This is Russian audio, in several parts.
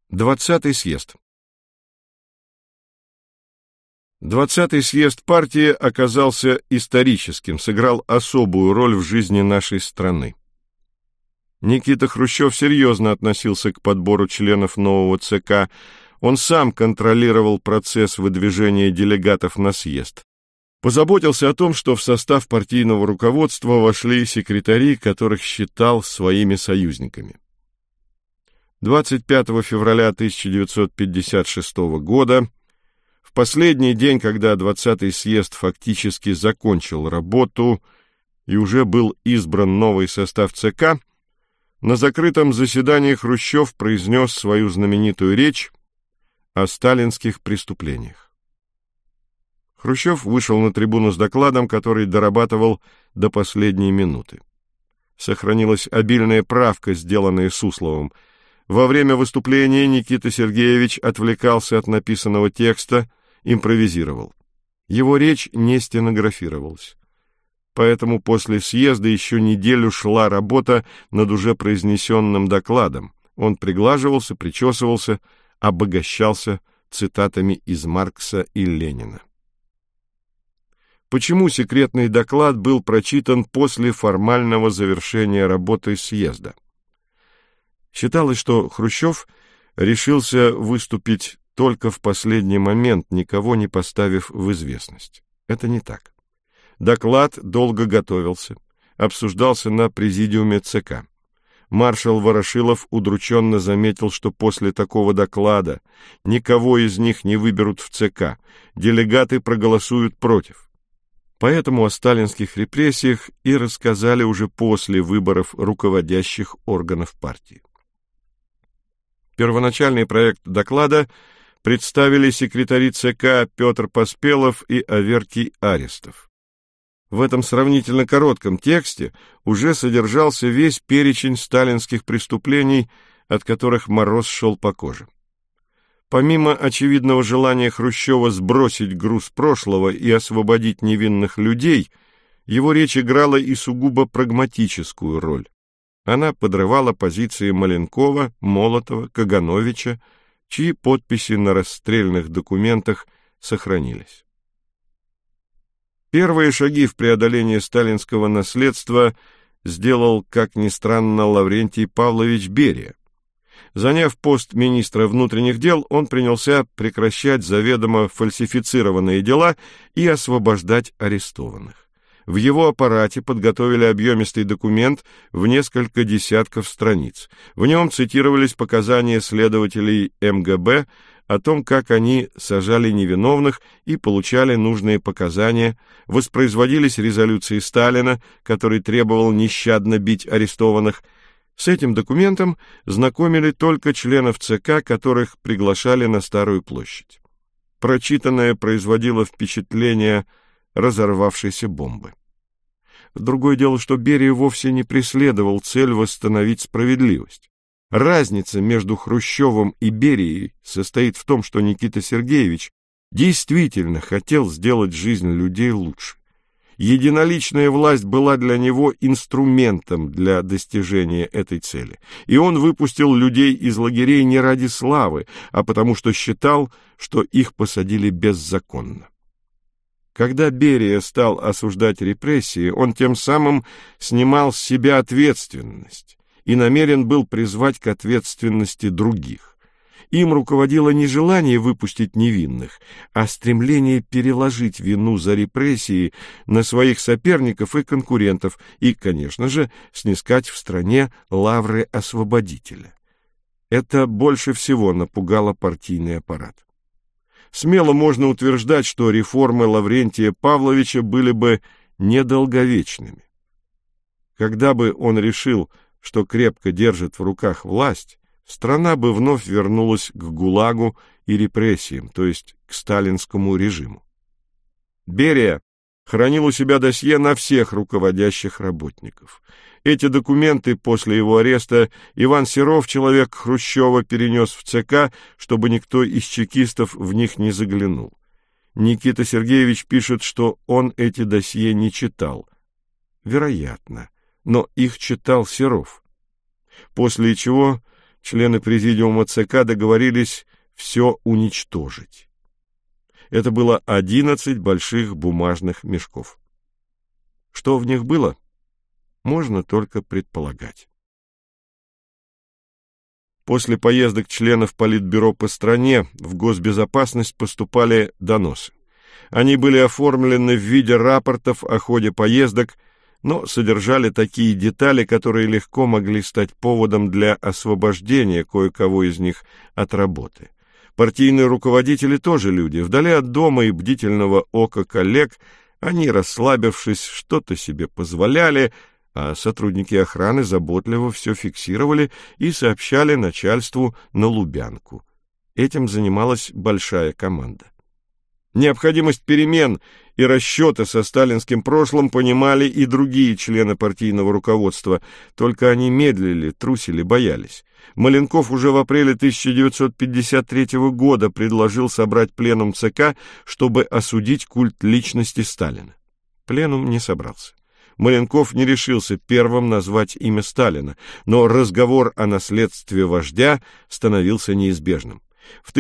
20-й съезд. 20-й съезд партии оказался историческим, сыграл особую роль в жизни нашей страны. Никита Хрущев серьезно относился к подбору членов нового ЦК. Он сам контролировал процесс выдвижения делегатов на съезд. Позаботился о том, что в состав партийного руководства вошли секретари, которых считал своими союзниками. 25 февраля 1956 года, в последний день, когда 20-й съезд фактически закончил работу и уже был избран новый состав ЦК, на закрытом заседании Хрущев произнес свою знаменитую речь о сталинских преступлениях. Хрущев вышел на трибуну с докладом, который дорабатывал до последней минуты. Сохранилась обильная правка, сделанная Сусловым. Во время выступления Никита Сергеевич отвлекался от написанного текста, импровизировал. Его речь не стенографировалась. Поэтому после съезда еще неделю шла работа над уже произнесенным докладом. Он приглаживался, причесывался, обогащался цитатами из Маркса и Ленина. Почему секретный доклад был прочитан после формального завершения работы съезда? Считалось, что Хрущев решился выступить только в последний момент, никого не поставив в известность. Это не так. Доклад долго готовился, обсуждался на президиуме ЦК. Маршал Ворошилов удрученно заметил, что после такого доклада никого из них не выберут в ЦК, делегаты проголосуют против. Поэтому о сталинских репрессиях и рассказали уже после выборов руководящих органов партии. Первоначальный проект доклада представили секретари ЦК Петр Поспелов и Аверкий Арестов. В этом сравнительно коротком тексте уже содержался весь перечень сталинских преступлений, от которых мороз шел по коже. Помимо очевидного желания Хрущева сбросить груз прошлого и освободить невинных людей, его речь играла и сугубо прагматическую роль. Она подрывала позиции Маленкова, Молотова, Кагановича, чьи подписи на расстрельных документах сохранились. Первые шаги в преодолении сталинского наследства сделал, как ни странно, Лаврентий Павлович Берия. Заняв пост министра внутренних дел, он принялся прекращать заведомо фальсифицированные дела и освобождать арестованных. В его аппарате подготовили объемистый документ в несколько десятков страниц. В нем цитировались показания следователей МГБ о том, как они сажали невиновных и получали нужные показания, воспроизводились резолюции Сталина, который требовал нещадно бить арестованных. С этим документом знакомили только членов ЦК, которых приглашали на Старую площадь. Прочитанное производило впечатление разорвавшейся бомбы. Другое дело, что Берия вовсе не преследовал цель восстановить справедливость. Разница между Хрущевым и Берией состоит в том, что Никита Сергеевич действительно хотел сделать жизнь людей лучше. Единоличная власть была для него инструментом для достижения этой цели, и он выпустил людей из лагерей не ради славы, а потому что считал, что их посадили беззаконно. Когда Берия стал осуждать репрессии, он тем самым снимал с себя ответственность и намерен был призвать к ответственности других. Им руководило не желание выпустить невинных, а стремление переложить вину за репрессии на своих соперников и конкурентов и, конечно же, снискать в стране лавры освободителя. Это больше всего напугало партийный аппарат. Смело можно утверждать, что реформы Лаврентия Павловича были бы недолговечными. Когда бы он решил, что крепко держит в руках власть, страна бы вновь вернулась к ГУЛАГу и репрессиям, то есть к сталинскому режиму. Берия хранил у себя досье на всех руководящих работников. Эти документы после его ареста Иван Серов, человек Хрущева, перенес в ЦК, чтобы никто из чекистов в них не заглянул. Никита Сергеевич пишет, что он эти досье не читал. Вероятно, но их читал Серов. После чего члены президиума ЦК договорились все уничтожить. Это было 11 больших бумажных мешков. Что в них было, можно только предполагать. После поездок членов Политбюро по стране в госбезопасность поступали доносы. Они были оформлены в виде рапортов о ходе поездок, но содержали такие детали, которые легко могли стать поводом для освобождения кое-кого из них от работы. Партийные руководители тоже люди. Вдали от дома и бдительного ока коллег они, расслабившись, что-то себе позволяли, а сотрудники охраны заботливо все фиксировали и сообщали начальству на Лубянку. Этим занималась большая команда. Необходимость перемен и расчета со сталинским прошлым понимали и другие члены партийного руководства, только они медлили, трусили, боялись. Маленков уже в апреле 1953 года предложил собрать пленум ЦК, чтобы осудить культ личности Сталина. Пленум не собрался. Маленков не решился первым назвать имя Сталина, но разговор о наследстве вождя становился неизбежным. В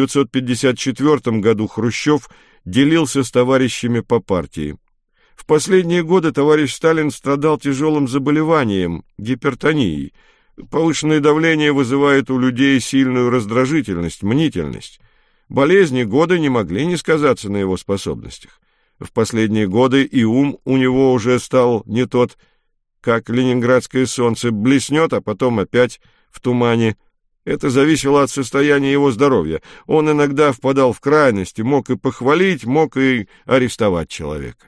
1954 году Хрущев делился с товарищами по партии. В последние годы товарищ Сталин страдал тяжелым заболеванием, гипертонией. Повышенное давление вызывает у людей сильную раздражительность, мнительность. Болезни года не могли не сказаться на его способностях. В последние годы и ум у него уже стал не тот, как ленинградское солнце, блеснет, а потом опять в тумане. Это зависело от состояния его здоровья. Он иногда впадал в крайности, мог и похвалить, мог и арестовать человека.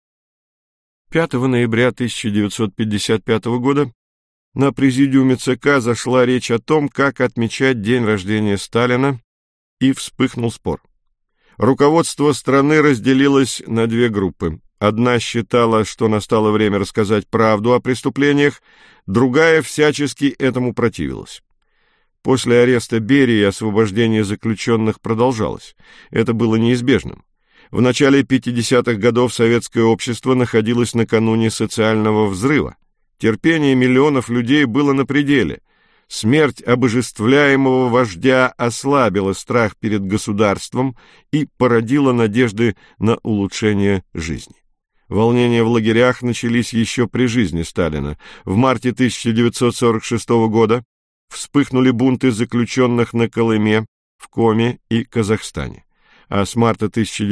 5 ноября 1955 года на президиуме ЦК зашла речь о том, как отмечать день рождения Сталина, и вспыхнул спор. Руководство страны разделилось на две группы. Одна считала, что настало время рассказать правду о преступлениях, другая всячески этому противилась. После ареста Берии освобождение заключенных продолжалось. Это было неизбежным. В начале 50-х годов советское общество находилось накануне социального взрыва. Терпение миллионов людей было на пределе. Смерть обожествляемого вождя ослабила страх перед государством и породила надежды на улучшение жизни. Волнения в лагерях начались еще при жизни Сталина. В марте 1946 года вспыхнули бунты заключенных на Колыме, в Коми и Казахстане. А с марта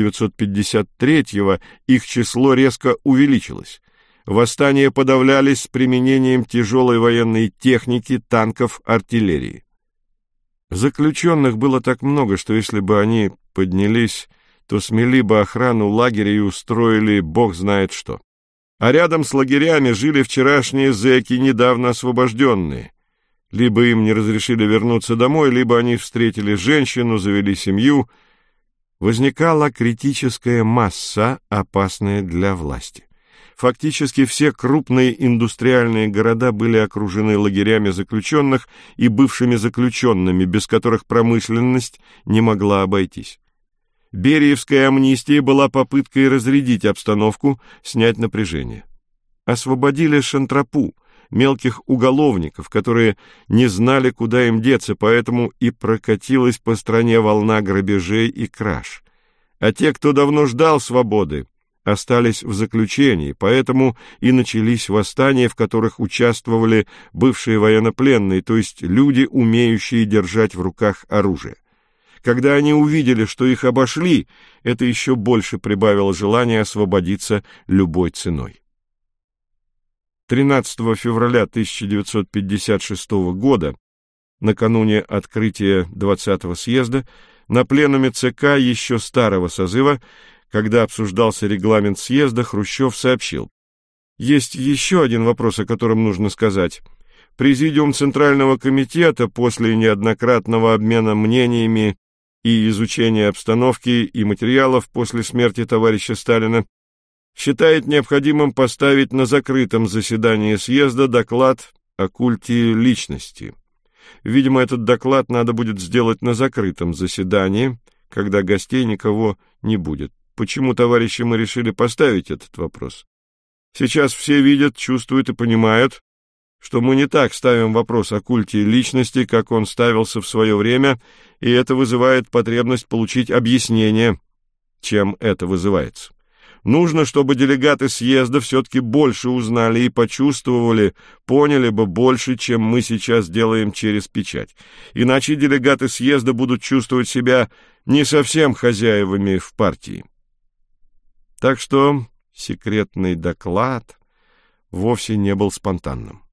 1953-го их число резко увеличилось. Восстания подавлялись с применением тяжелой военной техники, танков, артиллерии. Заключенных было так много, что если бы они поднялись, то смели бы охрану лагеря и устроили бог знает что. А рядом с лагерями жили вчерашние зэки, недавно освобожденные. Либо им не разрешили вернуться домой, либо они встретили женщину, завели семью. Возникала критическая масса, опасная для власти. Фактически все крупные индустриальные города были окружены лагерями заключенных и бывшими заключенными, без которых промышленность не могла обойтись. Бериевская амнистия была попыткой разрядить обстановку, снять напряжение. Освободили шантропу, мелких уголовников, которые не знали, куда им деться, поэтому и прокатилась по стране волна грабежей и краж. А те, кто давно ждал свободы, остались в заключении, поэтому и начались восстания, в которых участвовали бывшие военнопленные, то есть люди, умеющие держать в руках оружие. Когда они увидели, что их обошли, это еще больше прибавило желание освободиться любой ценой. 13 февраля 1956 года, накануне открытия 20-го съезда, на пленуме ЦК еще старого созыва, когда обсуждался регламент съезда, Хрущев сообщил: «Есть еще один вопрос, о котором нужно сказать. Президиум Центрального комитета после неоднократного обмена мнениями и изучения обстановки и материалов после смерти товарища Сталина считает необходимым поставить на закрытом заседании съезда доклад о культе личности. Видимо, этот доклад надо будет сделать на закрытом заседании, когда гостей никого не будет. Почему, товарищи, мы решили поставить этот вопрос? Сейчас все видят, чувствуют и понимают, что мы не так ставим вопрос о культе личности, как он ставился в свое время, и это вызывает потребность получить объяснение, чем это вызывается. Нужно, чтобы делегаты съезда все-таки больше узнали и почувствовали, поняли бы больше, чем мы сейчас делаем через печать. Иначе делегаты съезда будут чувствовать себя не совсем хозяевами в партии. Так что секретный доклад вовсе не был спонтанным.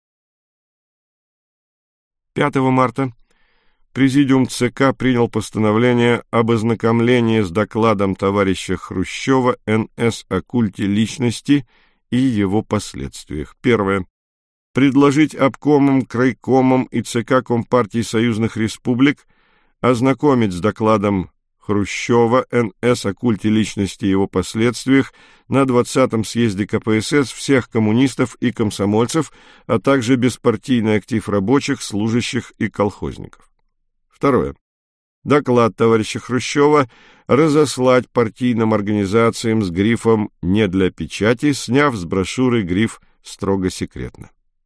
5 марта Президиум ЦК принял постановление об ознакомлении с докладом товарища Хрущева НС о культе личности и его последствиях. Первое. Предложить обкомам, крайкомам и ЦК Компартии союзных республик ознакомить с докладом Хрущева НС о культе личности и его последствиях на 20-м съезде КПСС всех коммунистов и комсомольцев, а также беспартийный актив рабочих, служащих и колхозников. Второе. Доклад товарища Хрущева разослать партийным организациям с грифом «Не для печати», сняв с брошюры гриф «Строго секретно».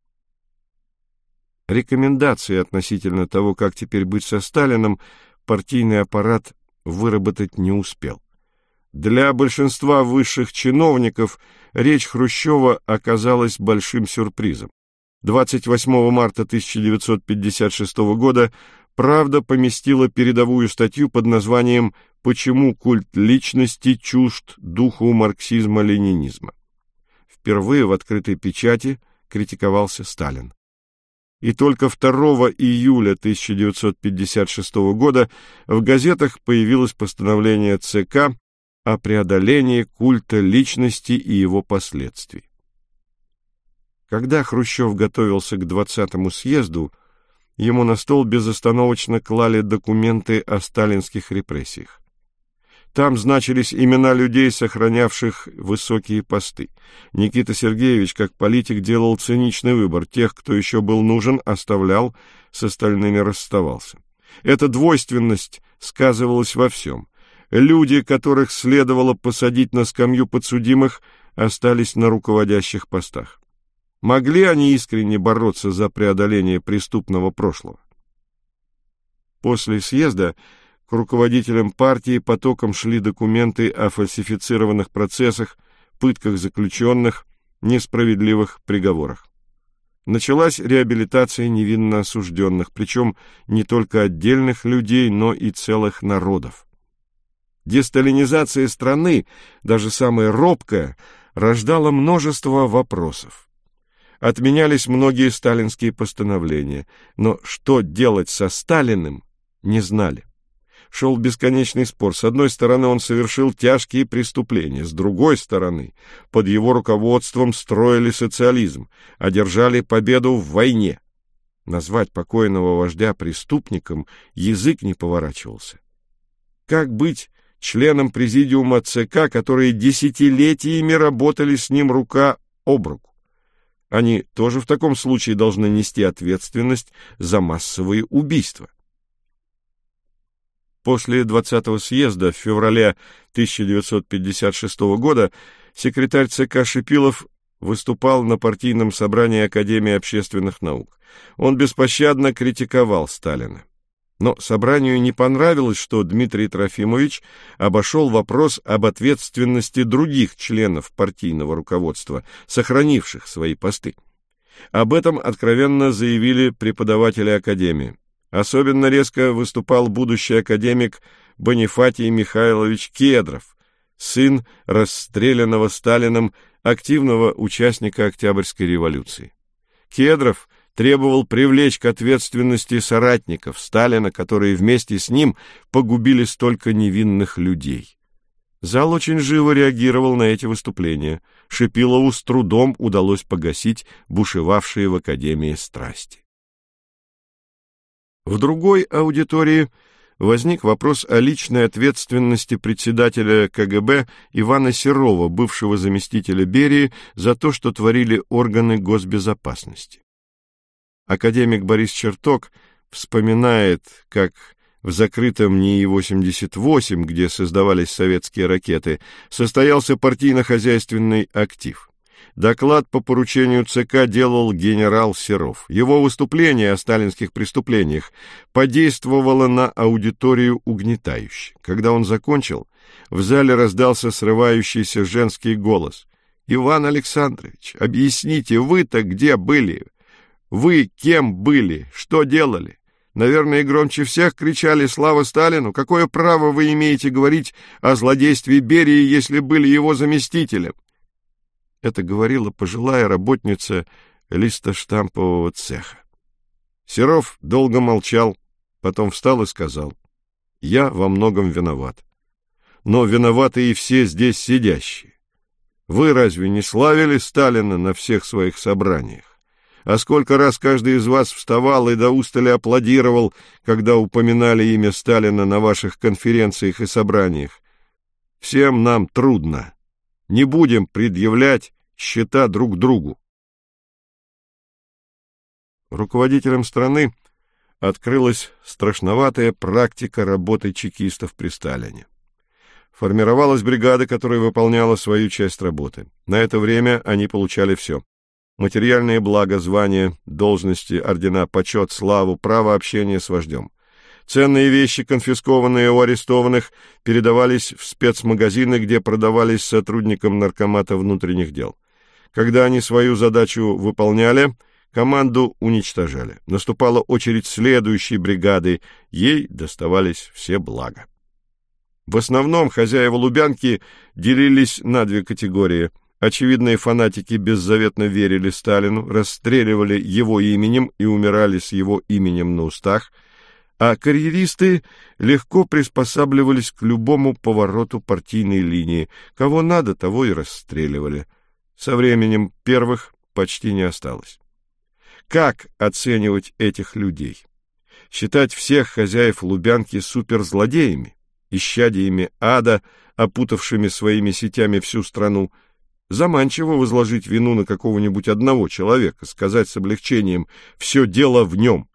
Рекомендации относительно того, как теперь быть со Сталиным, партийный аппарат выработать не успел. Для большинства высших чиновников речь Хрущева оказалась большим сюрпризом. 28 марта 1956 года «Правда» поместила передовую статью под названием «Почему культ личности чужд духу марксизма-ленинизма». Впервые в открытой печати критиковался Сталин. И только 2 июля 1956 года в газетах появилось постановление ЦК о преодолении культа личности и его последствий. Когда Хрущев готовился к 20-му съезду, ему на стол безостановочно клали документы о сталинских репрессиях. Там значились имена людей, сохранявших высокие посты. Никита Сергеевич, как политик, делал циничный выбор. Тех, кто еще был нужен, оставлял, с остальными расставался. Эта двойственность сказывалась во всем. Люди, которых следовало посадить на скамью подсудимых, остались на руководящих постах. Могли они искренне бороться за преодоление преступного прошлого? После съезда к руководителям партии потоком шли документы о фальсифицированных процессах, пытках заключенных, несправедливых приговорах. Началась реабилитация невинно осужденных, причем не только отдельных людей, но и целых народов. Десталинизация страны, даже самая робкая, рождала множество вопросов. Отменялись многие сталинские постановления, но что делать со Сталиным, не знали. Шел бесконечный спор. С одной стороны, он совершил тяжкие преступления, с другой стороны, под его руководством строили социализм, одержали победу в войне. Назвать покойного вождя преступником язык не поворачивался. Как быть членам президиума ЦК, которые десятилетиями работали с ним рука об руку? Они тоже в таком случае должны нести ответственность за массовые убийства. После 20-го съезда в феврале 1956 года секретарь ЦК Шипилов выступал на партийном собрании Академии общественных наук. Он беспощадно критиковал Сталина. Но собранию не понравилось, что Дмитрий Трофимович обошел вопрос об ответственности других членов партийного руководства, сохранивших свои посты. Об этом откровенно заявили преподаватели Академии. Особенно резко выступал будущий академик Бонифатий Михайлович Кедров, сын расстрелянного Сталиным активного участника Октябрьской революции. Кедров требовал привлечь к ответственности соратников Сталина, которые вместе с ним погубили столько невинных людей. Зал очень живо реагировал на эти выступления. Шипилову с трудом удалось погасить бушевавшие в Академии страсти. В другой аудитории возник вопрос о личной ответственности председателя КГБ Ивана Серова, бывшего заместителя Берии, за то, что творили органы госбезопасности. Академик Борис Черток вспоминает, как в закрытом НИИ-88, где создавались советские ракеты, состоялся партийно-хозяйственный актив. Доклад по поручению ЦК делал генерал Серов. Его выступление о сталинских преступлениях подействовало на аудиторию угнетающе. Когда он закончил, в зале раздался срывающийся женский голос. «Иван Александрович, объясните, вы-то где были? Вы кем были? Что делали? Наверное, громче всех кричали «Слава Сталину!» Какое право вы имеете говорить о злодействе Берии, если были его заместителем?» Это говорила пожилая работница листоштампового цеха. Серов долго молчал, потом встал и сказал: «Я во многом виноват. Но виноваты и все здесь сидящие. Вы разве не славили Сталина на всех своих собраниях? А сколько раз каждый из вас вставал и до устали аплодировал, когда упоминали имя Сталина на ваших конференциях и собраниях? Всем нам трудно. Не будем предъявлять счета друг другу». Руководителям страны открылась страшноватая практика работы чекистов при Сталине. Формировалась бригада, которая выполняла свою часть работы. На это время они получали все: материальные блага, звания, должности, ордена, почет, славу, право общения с вождем. Ценные вещи, конфискованные у арестованных, передавались в спецмагазины, где продавались сотрудникам наркомата внутренних дел. Когда они свою задачу выполняли, команду уничтожали. Наступала очередь следующей бригады, ей доставались все блага. В основном хозяева Лубянки делились на две категории. Очевидные фанатики беззаветно верили Сталину, расстреливали его именем и умирали с его именем на устах, а карьеристы легко приспосабливались к любому повороту партийной линии. Кого надо, того и расстреливали. Со временем первых почти не осталось. Как оценивать этих людей? Считать всех хозяев Лубянки суперзлодеями, исчадиями ада, опутавшими своими сетями всю страну? Заманчиво возложить вину на какого-нибудь одного человека, сказать с облегчением: «все дело в нем».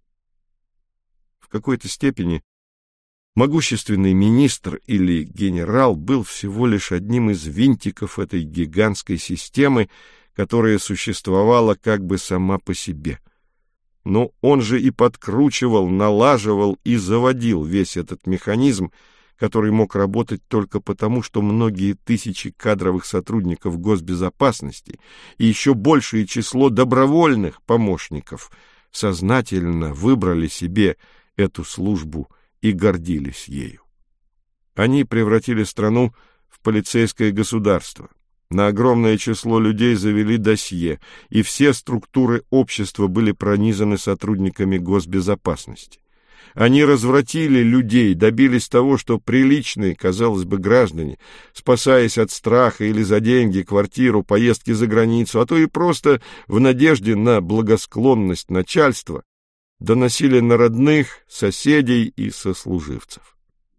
В какой-то степени могущественный министр или генерал был всего лишь одним из винтиков этой гигантской системы, которая существовала как бы сама по себе. Но он же и подкручивал, налаживал и заводил весь этот механизм, который мог работать только потому, что многие тысячи кадровых сотрудников госбезопасности и еще большее число добровольных помощников сознательно выбрали себе эту службу и гордились ею. Они превратили страну в полицейское государство. На огромное число людей завели досье, и все структуры общества были пронизаны сотрудниками госбезопасности. Они развратили людей, добились того, что приличные, казалось бы, граждане, спасаясь от страха или за деньги, квартиру, поездки за границу, а то и просто в надежде на благосклонность начальства, доносили на родных, соседей и сослуживцев.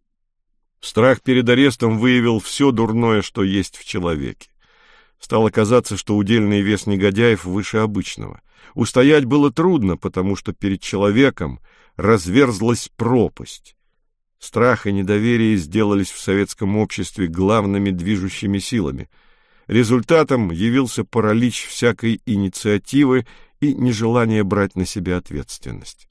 Страх перед арестом выявил все дурное, что есть в человеке. Стало казаться, что удельный вес негодяев выше обычного. Устоять было трудно, потому что перед человеком разверзлась пропасть. Страх и недоверие сделались в советском обществе главными движущими силами. Результатом явился паралич всякой инициативы и нежелание брать на себя ответственность.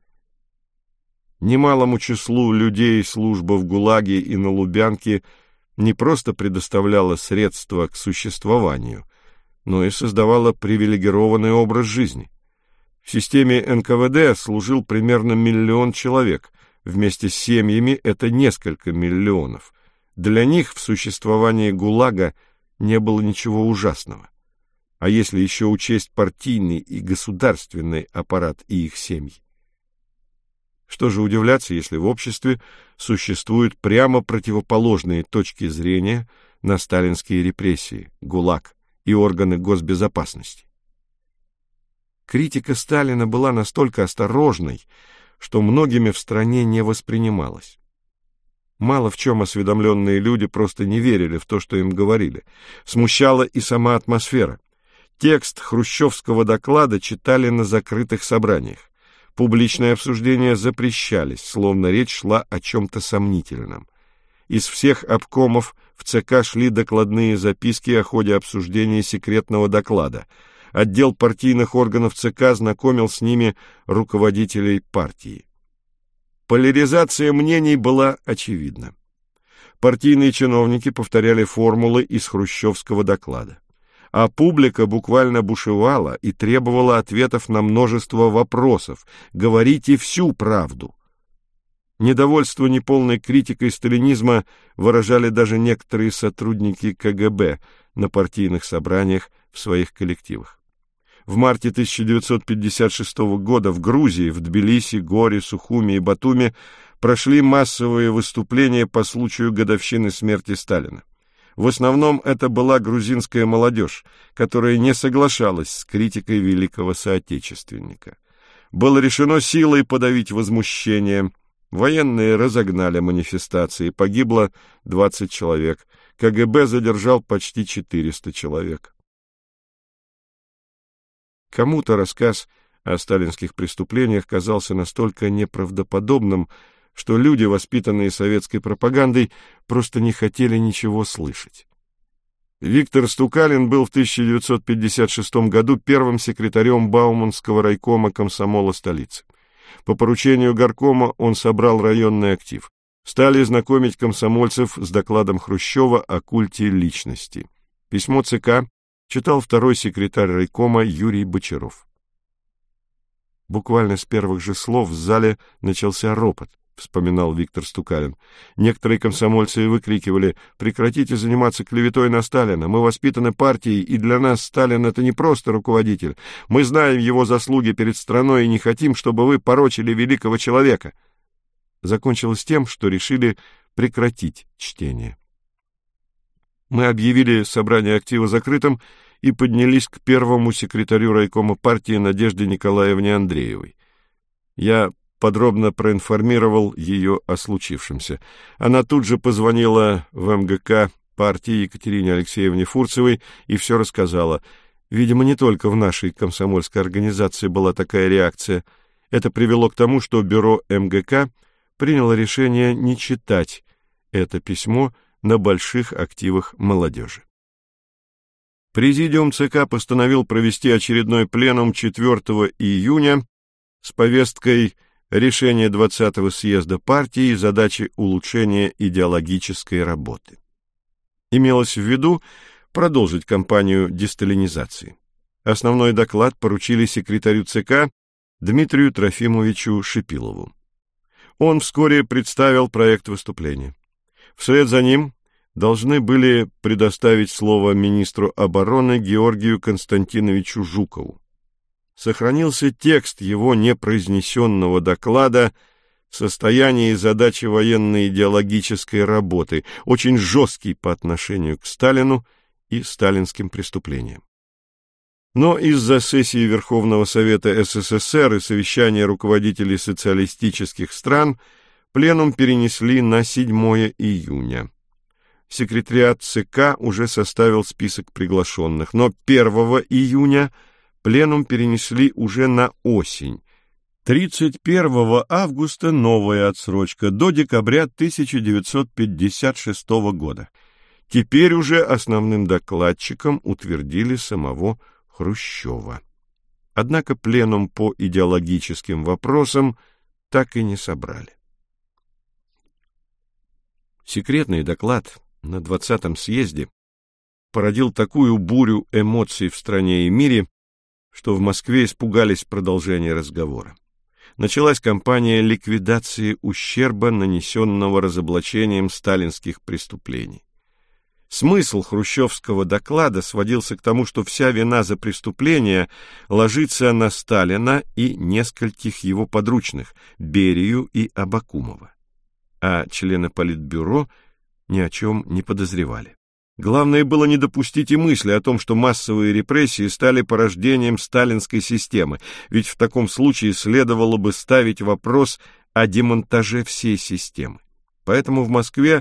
Немалому числу людей служба в ГУЛАГе и на Лубянке не просто предоставляла средства к существованию, но и создавала привилегированный образ жизни. В системе НКВД служил примерно 1 миллион человек, вместе с семьями это несколько миллионов. Для них в существовании ГУЛАГа не было ничего ужасного. А если еще учесть партийный и государственный аппарат и их семьи? Что же удивляться, если в обществе существуют прямо противоположные точки зрения на сталинские репрессии, ГУЛАГ и органы госбезопасности? Критика Сталина была настолько осторожной, что многими в стране не воспринималась. Мало в чем осведомленные люди просто не верили в то, что им говорили. Смущала и сама атмосфера. Текст хрущевского доклада читали на закрытых собраниях. Публичные обсуждения запрещались, словно речь шла о чем-то сомнительном. Из всех обкомов В ЦК шли докладные записки о ходе обсуждения секретного доклада. Отдел партийных органов ЦК знакомил с ними руководителей партии. Поляризация мнений была очевидна. Партийные чиновники повторяли формулы из хрущевского доклада, а публика буквально бушевала и требовала ответов на множество вопросов. «Говорите всю правду». Недовольство неполной критикой сталинизма выражали даже некоторые сотрудники КГБ на партийных собраниях в своих коллективах. В марте 1956 года в Грузии, в Тбилиси, Горе, Сухуми и Батуми прошли массовые выступления по случаю годовщины смерти Сталина. В основном это была грузинская молодежь, которая не соглашалась с критикой великого соотечественника. Было решено силой подавить возмущение. Военные разогнали манифестации, погибло 20 человек. КГБ задержал почти 400 человек. Кому-то рассказ о сталинских преступлениях казался настолько неправдоподобным, что люди, воспитанные советской пропагандой, просто не хотели ничего слышать. Виктор Стукалин был в 1956 году первым секретарем Бауманского райкома комсомола столицы. По поручению горкома он собрал районный актив. Стали знакомить комсомольцев с докладом Хрущева о культе личности. Письмо ЦК читал второй секретарь райкома Юрий Бочаров. Буквально с первых же слов в зале начался ропот, вспоминал Виктор Стукалин. Некоторые комсомольцы выкрикивали: «Прекратите заниматься клеветой на Сталина! Мы воспитаны партией, и для нас Сталин — это не просто руководитель. Мы знаем его заслуги перед страной и не хотим, чтобы вы порочили великого человека». Закончилось тем, что решили прекратить чтение. Мы объявили собрание актива закрытым и поднялись к первому секретарю райкома партии Надежде Николаевне Андреевой. Я подробно проинформировал ее о случившемся. Она тут же позвонила в МГК партии Екатерине Алексеевне Фурцевой и все рассказала. Видимо, не только в нашей комсомольской организации была такая реакция. Это привело к тому, что бюро МГК приняло решение не читать это письмо на больших активах молодежи. Президиум ЦК постановил провести очередной пленум 4 июня с повесткой «Решение 20-го съезда партии и задачи улучшения идеологической работы». Имелось в виду продолжить кампанию десталинизации. Основной доклад поручили секретарю ЦК Дмитрию Трофимовичу Шипилову. Он вскоре представил проект выступления. Вслед за ним должны были предоставить слово министру обороны Георгию Константиновичу Жукову. Сохранился текст его непроизнесенного доклада «Состояние и задачи военно-идеологической работы», очень жесткий по отношению к Сталину и сталинским преступлениям. Но из-за сессии Верховного Совета СССР и совещания руководителей социалистических стран пленум перенесли на 7 июня. Секретариат ЦК уже составил список приглашенных, но 1 июня пленум перенесли уже на осень. 31 августа новая отсрочка до декабря 1956 года. Теперь уже основным докладчиком утвердили самого Хрущева. Однако пленум по идеологическим вопросам так и не собрали. Секретный доклад на 20-м съезде породил такую бурю эмоций в стране и мире, что в Москве испугались продолжения разговора. Началась кампания ликвидации ущерба, нанесенного разоблачением сталинских преступлений. Смысл хрущевского доклада сводился к тому, что вся вина за преступления ложится на Сталина и нескольких его подручных, Берию и Абакумова. А члены Политбюро ни о чем не подозревали. Главное было не допустить и мысли о том, что массовые репрессии стали порождением сталинской системы, ведь в таком случае следовало бы ставить вопрос о демонтаже всей системы. Поэтому в Москве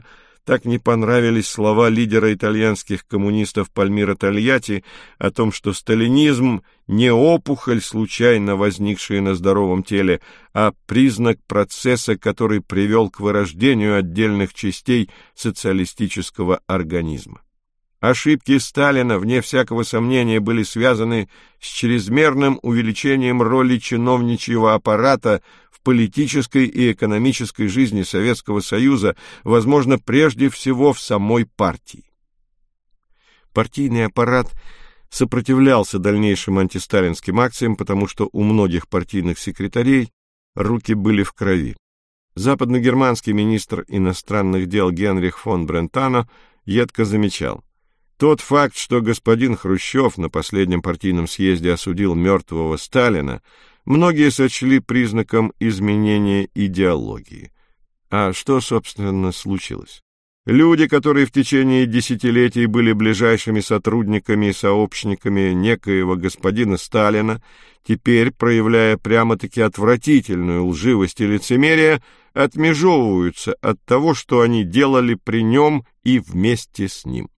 так не понравились слова лидера итальянских коммунистов Пальмиро Тольятти о том, что сталинизм не опухоль, случайно возникшая на здоровом теле, а признак процесса, который привел к вырождению отдельных частей социалистического организма. Ошибки Сталина, вне всякого сомнения, были связаны с чрезмерным увеличением роли чиновничьего аппарата в политической и экономической жизни Советского Союза, возможно, прежде всего в самой партии. Партийный аппарат сопротивлялся дальнейшим антисталинским акциям, потому что у многих партийных секретарей руки были в крови. Западногерманский министр иностранных дел Генрих фон Брентано едко замечал: тот факт, что господин Хрущев на последнем партийном съезде осудил мертвого Сталина, многие сочли признаком изменения идеологии. А что, собственно, случилось? Люди, которые в течение десятилетий были ближайшими сотрудниками и сообщниками некоего господина Сталина, теперь, проявляя прямо-таки отвратительную лживость и лицемерие, отмежевываются от того, что они делали при нем и вместе с ним.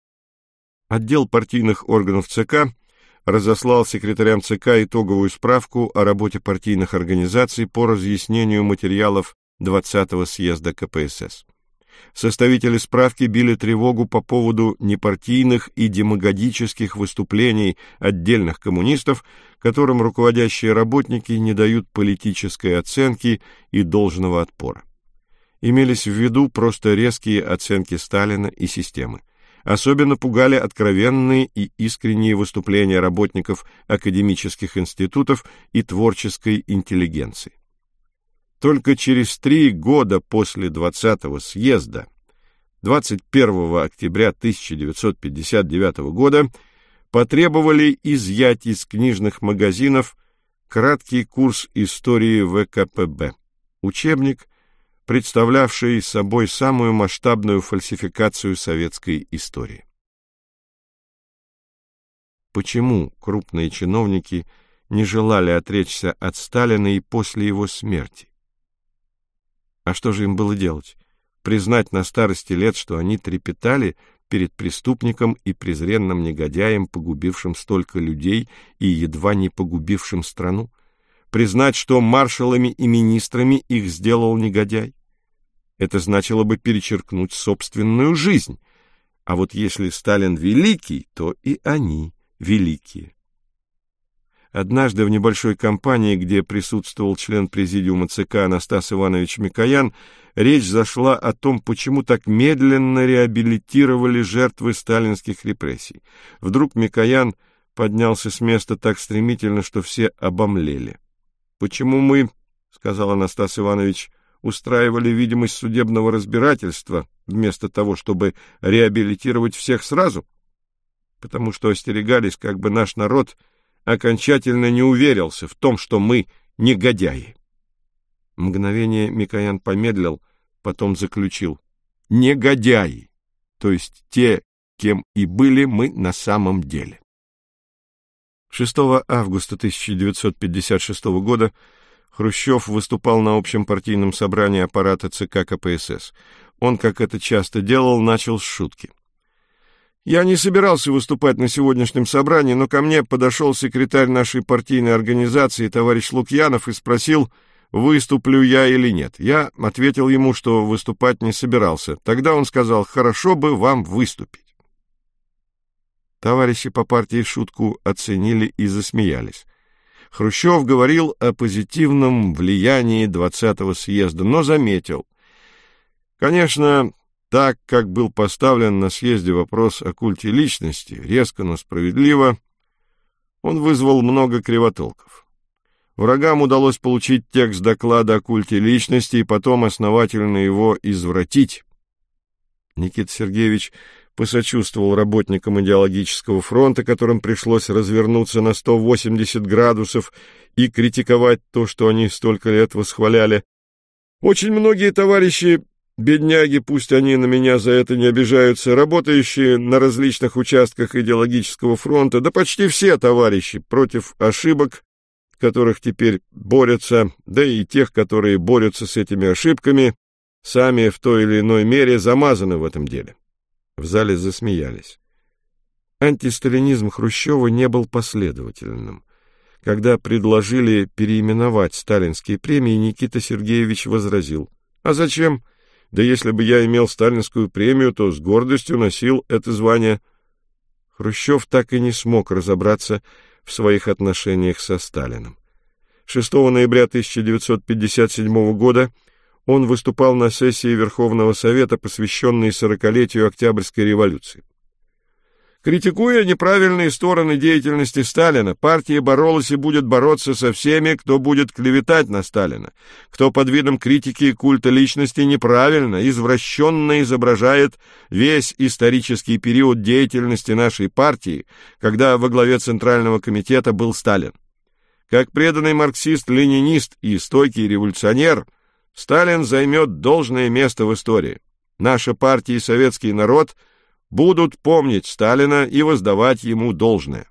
Отдел партийных органов ЦК разослал секретарям ЦК итоговую справку о работе партийных организаций по разъяснению материалов 20-го съезда КПСС. Составители справки били тревогу по поводу непартийных и демагогических выступлений отдельных коммунистов, которым руководящие работники не дают политической оценки и должного отпора. Имелись в виду просто резкие оценки Сталина и системы. Особенно пугали откровенные и искренние выступления работников академических институтов и творческой интеллигенции. Только через 3 года после 20-го съезда, 21 октября 1959 года, потребовали изъять из книжных магазинов краткий курс истории ВКПБ, учебник, представлявший собой самую масштабную фальсификацию советской истории. Почему крупные чиновники не желали отречься от Сталина и после его смерти? А что же им было делать? Признать на старости лет, что они трепетали перед преступником и презренным негодяем, погубившим столько людей и едва не погубившим страну? Признать, что маршалами и министрами их сделал негодяй? Это значило бы перечеркнуть собственную жизнь. А вот если Сталин великий, то и они великие. Однажды в небольшой компании, где присутствовал член президиума ЦК Анастас Иванович Микоян, речь зашла о том, почему так медленно реабилитировали жертвы сталинских репрессий. Вдруг Микоян поднялся с места так стремительно, что все обомлели. «Почему мы, — сказал Анастас Иванович, — устраивали видимость судебного разбирательства вместо того, чтобы реабилитировать всех сразу? Потому что остерегались, как бы наш народ окончательно не уверился в том, что мы негодяи». Мгновение Микоян помедлил, потом заключил: негодяи, то есть те, кем и были мы на самом деле. 6 августа 1956 года Хрущев выступал на общем партийном собрании аппарата ЦК КПСС. Он, как это часто делал, начал с шутки. «Я не собирался выступать на сегодняшнем собрании, но ко мне подошел секретарь нашей партийной организации, товарищ Лукьянов, и спросил, выступлю я или нет. Я ответил ему, что выступать не собирался. Тогда он сказал: хорошо бы вам выступить». Товарищи по партии шутку оценили и засмеялись. Хрущев говорил о позитивном влиянии 20-го съезда, но заметил: конечно, так, как был поставлен на съезде вопрос о культе личности, резко, но справедливо, он вызвал много кривотолков. Врагам удалось получить текст доклада о культе личности и потом основательно его извратить. Никита Сергеевич посочувствовал работникам идеологического фронта, которым пришлось развернуться на 180 градусов и критиковать то, что они столько лет восхваляли. Очень многие товарищи, бедняги, пусть они на меня за это не обижаются, работающие на различных участках идеологического фронта, да почти все товарищи против ошибок, которых теперь борются, да и тех, которые борются с этими ошибками, сами в той или иной мере замазаны в этом деле. В зале засмеялись. Антисталинизм Хрущева не был последовательным. Когда предложили переименовать сталинские премии, Никита Сергеевич возразил: «А зачем? Да если бы я имел сталинскую премию, то с гордостью носил это звание». Хрущев так и не смог разобраться в своих отношениях со Сталиным. 6 ноября 1957 года он выступал на сессии Верховного Совета, посвященной 40-летию Октябрьской революции. Критикуя неправильные стороны деятельности Сталина, партия боролась и будет бороться со всеми, кто будет клеветать на Сталина, кто под видом критики и культа личности неправильно, извращенно изображает весь исторический период деятельности нашей партии, когда во главе Центрального комитета был Сталин. Как преданный марксист-ленинист и стойкий революционер, Сталин займет должное место в истории. Наша партия и советский народ будут помнить Сталина и воздавать ему должное.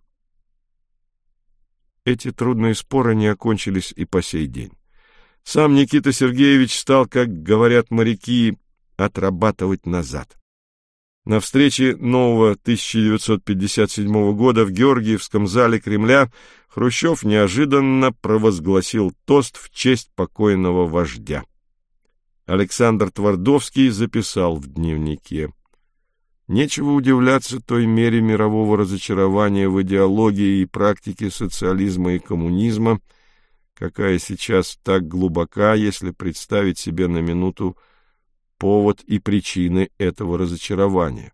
Эти трудные споры не окончились и по сей день. Сам Никита Сергеевич стал, как говорят моряки, отрабатывать назад. На встрече нового 1957 года в Георгиевском зале Кремля Хрущев неожиданно провозгласил тост в честь покойного вождя. Александр Твардовский записал в дневнике: «Нечего удивляться той мере мирового разочарования в идеологии и практике социализма и коммунизма, какая сейчас так глубока, если представить себе на минуту повод и причины этого разочарования.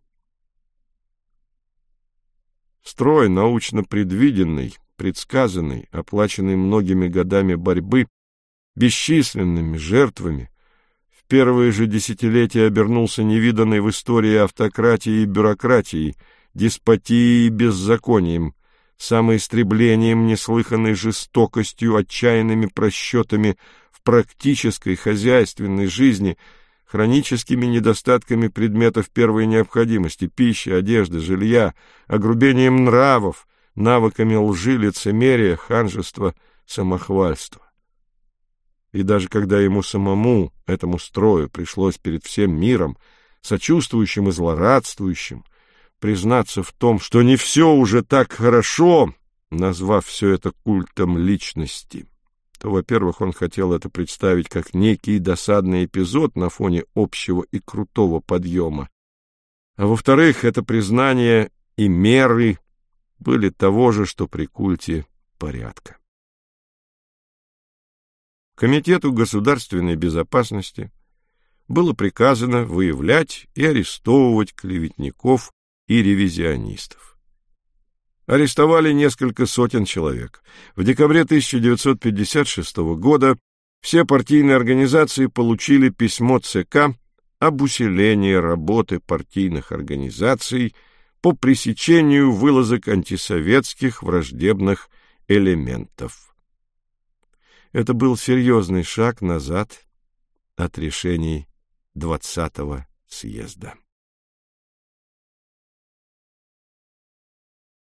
Строй, научно предвиденный, предсказанный, оплаченный многими годами борьбы, бесчисленными жертвами, в первые же десятилетия обернулся невиданной в истории автократией и бюрократией, деспотией и беззаконием, самоистреблением, неслыханной жестокостью, отчаянными просчетами в практической хозяйственной жизни, хроническими недостатками предметов первой необходимости, пищи, одежды, жилья, огрубением нравов, навыками лжи, лицемерия, ханжества, самохвальства. И даже когда ему самому, этому строю, пришлось перед всем миром, сочувствующим и злорадствующим, признаться в том, что не все уже так хорошо, назвав все это культом личности, то, во-первых, он хотел это представить как некий досадный эпизод на фоне общего и крутого подъема, а во-вторых, это признание и меры были того же, что при культе порядка. Комитету государственной безопасности было приказано выявлять и арестовывать клеветников и ревизионистов. Арестовали несколько сотен человек. В декабре 1956 года все партийные организации получили письмо ЦК об усилении работы партийных организаций по пресечению вылазок антисоветских враждебных элементов. Это был серьезный шаг назад от решений 20-го съезда.